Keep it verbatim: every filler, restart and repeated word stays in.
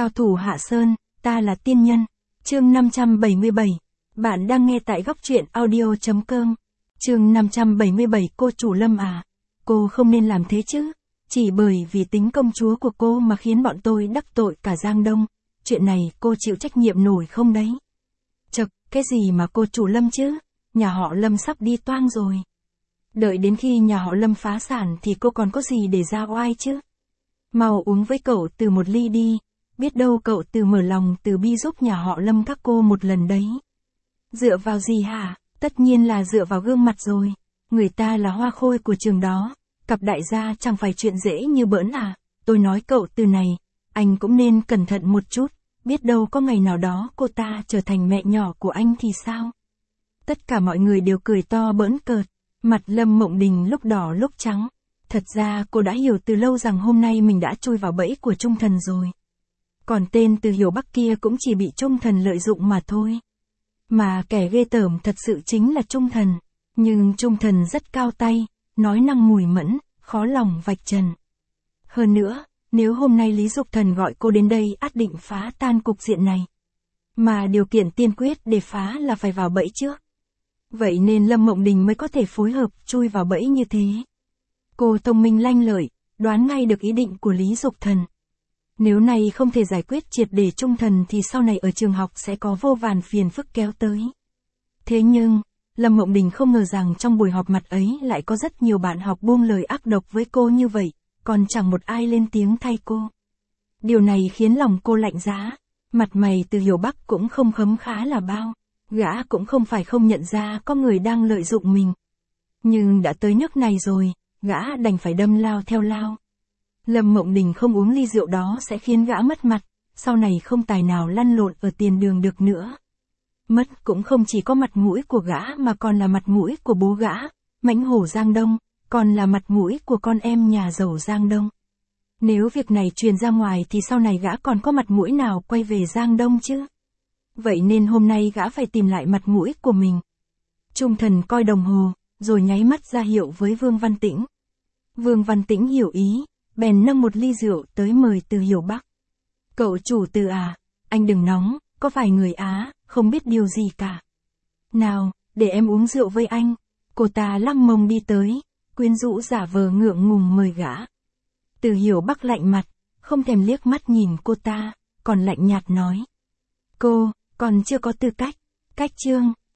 Cao thủ Hạ Sơn, ta là tiên nhân. Chương năm trăm bảy mươi bảy. Bạn đang nghe tại góc truyện audio chấm com. Chương năm trăm bảy mươi bảy. Cô chủ Lâm à, cô không nên làm thế chứ. Chỉ bởi vì tính công chúa của cô mà khiến bọn tôi đắc tội cả Giang Đông. Chuyện này cô chịu trách nhiệm nổi không đấy? Chậc, cái gì mà cô chủ Lâm chứ? Nhà họ Lâm sắp đi toang rồi. Đợi đến khi nhà họ Lâm phá sản thì cô còn có gì để ra oai chứ? Mau uống với cậu Từ một ly đi. Biết đâu cậu Từ mở lòng từ bi giúp nhà họ Lâm các cô một lần đấy. Dựa vào gì hả? Tất nhiên là dựa vào gương mặt rồi. Người ta là hoa khôi của trường đó. Cặp đại gia chẳng phải chuyện dễ như bỡn à. Tôi nói cậu Từ này, anh cũng nên cẩn thận một chút. Biết đâu có ngày nào đó cô ta trở thành mẹ nhỏ của anh thì sao? Tất cả mọi người đều cười to bỡn cợt. Mặt Lâm Mộng Đình lúc đỏ lúc trắng. Thật ra cô đã hiểu từ lâu rằng hôm nay mình đã chui vào bẫy của Trung Thần rồi. Còn tên Từ Hiểu Bắc kia cũng chỉ bị Trung Thần lợi dụng mà thôi. Mà kẻ ghê tởm thật sự chính là Trung Thần. Nhưng Trung Thần rất cao tay, nói năng mùi mẫn, khó lòng vạch trần. Hơn nữa, nếu hôm nay Lý Dục Thần gọi cô đến đây ắt định phá tan cục diện này. Mà điều kiện tiên quyết để phá là phải vào bẫy trước. Vậy nên Lâm Mộng Đình mới có thể phối hợp chui vào bẫy như thế. Cô thông minh lanh lợi, đoán ngay được ý định của Lý Dục Thần. Nếu này không thể giải quyết triệt để Trung Thần thì sau này ở trường học sẽ có vô vàn phiền phức kéo tới. Thế nhưng, Lâm Mộng Đình không ngờ rằng trong buổi họp mặt ấy lại có rất nhiều bạn học buông lời ác độc với cô như vậy, còn chẳng một ai lên tiếng thay cô. Điều này khiến lòng cô lạnh giá, mặt mày Từ Hiểu Bắc cũng không khấm khá là bao, gã cũng không phải không nhận ra có người đang lợi dụng mình. Nhưng đã tới nước này rồi, gã đành phải đâm lao theo lao. Lâm Mộng Đình không uống ly rượu đó sẽ khiến gã mất mặt, sau này không tài nào lăn lộn ở tiền đường được nữa. Mất cũng không chỉ có mặt mũi của gã mà còn là mặt mũi của bố gã, Mãnh Hổ Giang Đông, còn là mặt mũi của con em nhà giàu Giang Đông. Nếu việc này truyền ra ngoài thì sau này gã còn có mặt mũi nào quay về Giang Đông chứ? Vậy nên hôm nay gã phải tìm lại mặt mũi của mình. Trung Thần coi đồng hồ, rồi nháy mắt ra hiệu với Vương Văn Tĩnh. Vương Văn Tĩnh hiểu ý, bèn nâng một ly rượu tới mời Từ Hiểu Bắc. Cậu chủ Từ à, anh đừng nóng, có vài người Á, không biết điều gì cả. Nào, để em uống rượu với anh. Cô ta lăng mông đi tới, quyến rũ giả vờ ngượng ngùng mời gã. Từ Hiểu Bắc lạnh mặt, không thèm liếc mắt nhìn cô ta, còn lạnh nhạt nói. Cô, còn chưa có tư cách. Cách chương,